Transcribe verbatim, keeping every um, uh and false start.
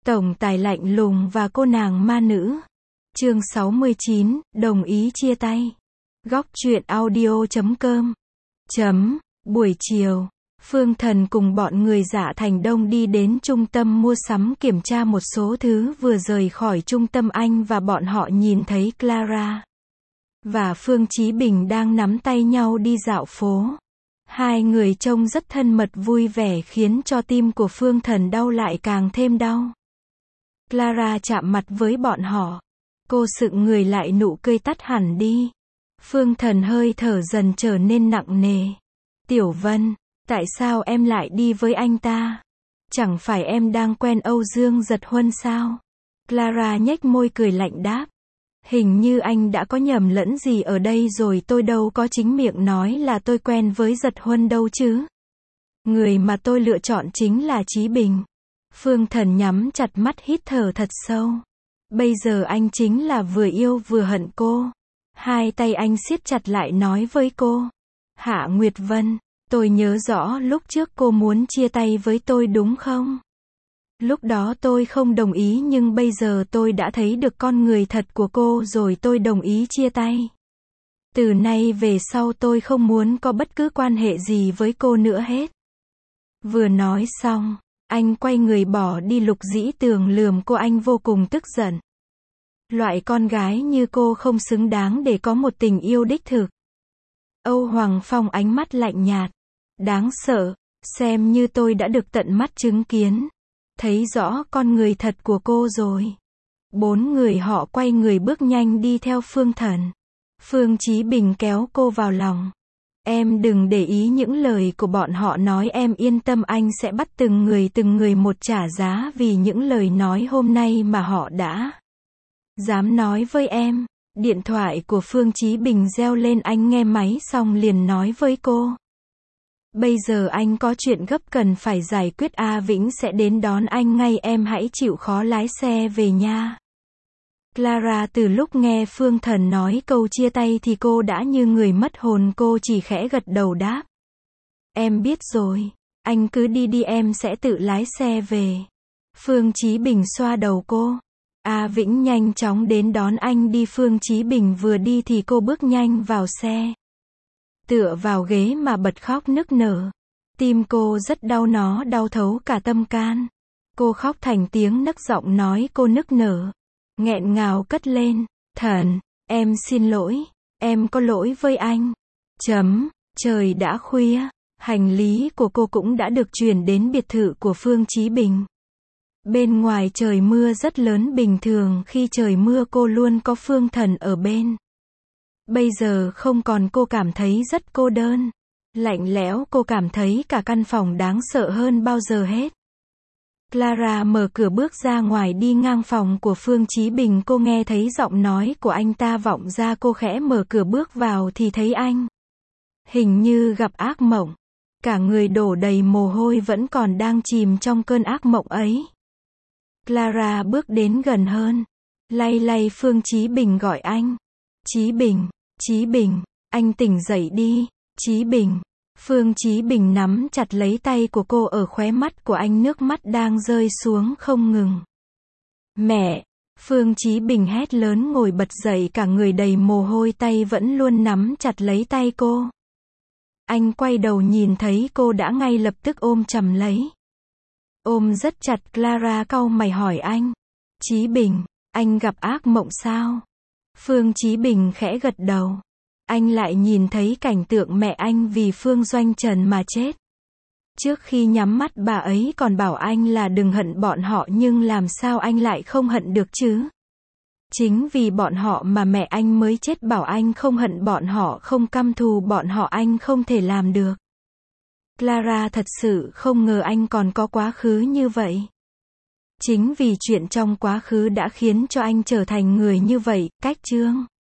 Tổng tài lạnh lùng và cô nàng ma nữ. Chương sáu mươi chín, đồng ý chia tay. Góc truyện audio chấm com. Chấm, buổi chiều, Phương Thần cùng bọn người Dạ Thành Đông đi đến trung tâm mua sắm kiểm tra một số thứ. Vừa rời khỏi trung tâm anh và bọn họ nhìn thấy Clara và Phương Chí Bình đang nắm tay nhau đi dạo phố. Hai người trông rất thân mật vui vẻ khiến cho tim của Phương Thần đau lại càng thêm đau. Clara chạm mặt với bọn họ. Cô sững người lại, nụ cười tắt hẳn đi. Phương Thần hơi thở dần trở nên nặng nề. Tiểu Vân, tại sao em lại đi với anh ta? Chẳng phải em đang quen Âu Dương Giật Huân sao? Clara nhếch môi cười lạnh đáp. Hình như anh đã có nhầm lẫn gì ở đây rồi, tôi đâu có chính miệng nói là tôi quen với Giật Huân đâu chứ. Người mà tôi lựa chọn chính là Chí Bình. Phương Thần nhắm chặt mắt hít thở thật sâu. Bây giờ anh chính là vừa yêu vừa hận cô. Hai tay anh siết chặt lại nói với cô. Hạ Nguyệt Vân, tôi nhớ rõ lúc trước cô muốn chia tay với tôi đúng không? Lúc đó tôi không đồng ý, nhưng bây giờ tôi đã thấy được con người thật của cô rồi, tôi đồng ý chia tay. Từ nay về sau tôi không muốn có bất cứ quan hệ gì với cô nữa hết. Vừa nói xong, anh quay người bỏ đi. Lục Dĩ Tường lườm cô, anh vô cùng tức giận. Loại con gái như cô không xứng đáng để có một tình yêu đích thực. Âu Hoàng Phong ánh mắt lạnh nhạt. Đáng sợ, xem như tôi đã được tận mắt chứng kiến. Thấy rõ con người thật của cô rồi. Bốn người họ quay người bước nhanh đi theo Phương Thần. Phương Chí Bình kéo cô vào lòng. Em đừng để ý những lời của bọn họ nói, em yên tâm, anh sẽ bắt từng người từng người một trả giá vì những lời nói hôm nay mà họ đã dám nói với em. Điện thoại của Phương Chí Bình reo lên, anh nghe máy xong liền nói với cô. Bây giờ anh có chuyện gấp cần phải giải quyết, A Vĩnh sẽ đến đón anh ngay, em hãy chịu khó lái xe về nha. Clara từ lúc nghe Phương Thần nói câu chia tay thì cô đã như người mất hồn, cô chỉ khẽ gật đầu đáp. Em biết rồi, anh cứ đi đi, em sẽ tự lái xe về. Phương Chí Bình xoa đầu cô. A Vĩnh nhanh chóng đến đón anh đi. Phương Chí Bình vừa đi thì cô bước nhanh vào xe. Tựa vào ghế mà bật khóc nức nở. Tim cô rất đau, nó đau thấu cả tâm can. Cô khóc thành tiếng nấc, giọng nói cô nức nở, nghẹn ngào cất lên. Thần, em xin lỗi, em có lỗi với anh. Chấm, trời đã khuya, hành lý của cô cũng đã được chuyển đến biệt thự của Phương Chí Bình. Bên ngoài trời mưa rất lớn, bình thường khi trời mưa cô luôn có Phương Thần ở bên. Bây giờ không còn, cô cảm thấy rất cô đơn. Lạnh lẽo, cô cảm thấy cả căn phòng đáng sợ hơn bao giờ hết. Clara mở cửa bước ra ngoài, đi ngang phòng của Phương Chí Bình, cô nghe thấy giọng nói của anh ta vọng ra, cô khẽ mở cửa bước vào thì thấy anh. Hình như gặp ác mộng. Cả người đổ đầy mồ hôi, vẫn còn đang chìm trong cơn ác mộng ấy. Clara bước đến gần hơn, lay lay Phương Chí Bình, gọi anh. Chí Bình, Chí Bình, anh tỉnh dậy đi. Chí Bình. Phương Chí Bình nắm chặt lấy tay của cô, ở khóe mắt của anh nước mắt đang rơi xuống không ngừng. Mẹ! Phương Chí Bình hét lớn, ngồi bật dậy, cả người đầy mồ hôi, tay vẫn luôn nắm chặt lấy tay cô. Anh quay đầu nhìn thấy cô đã ngay lập tức ôm chầm lấy. Ôm rất chặt. Clara cau mày hỏi anh. Chí Bình, anh gặp ác mộng sao? Phương Chí Bình khẽ gật đầu. Anh lại nhìn thấy cảnh tượng mẹ anh vì Phương Doanh Trần mà chết. Trước khi nhắm mắt bà ấy còn bảo anh là đừng hận bọn họ, nhưng làm sao anh lại không hận được chứ? Chính vì bọn họ mà mẹ anh mới chết, bảo anh không hận bọn họ, không căm thù bọn họ, anh không thể làm được. Clara thật sự không ngờ anh còn có quá khứ như vậy. Chính vì chuyện trong quá khứ đã khiến cho anh trở thành người như vậy. Cách chương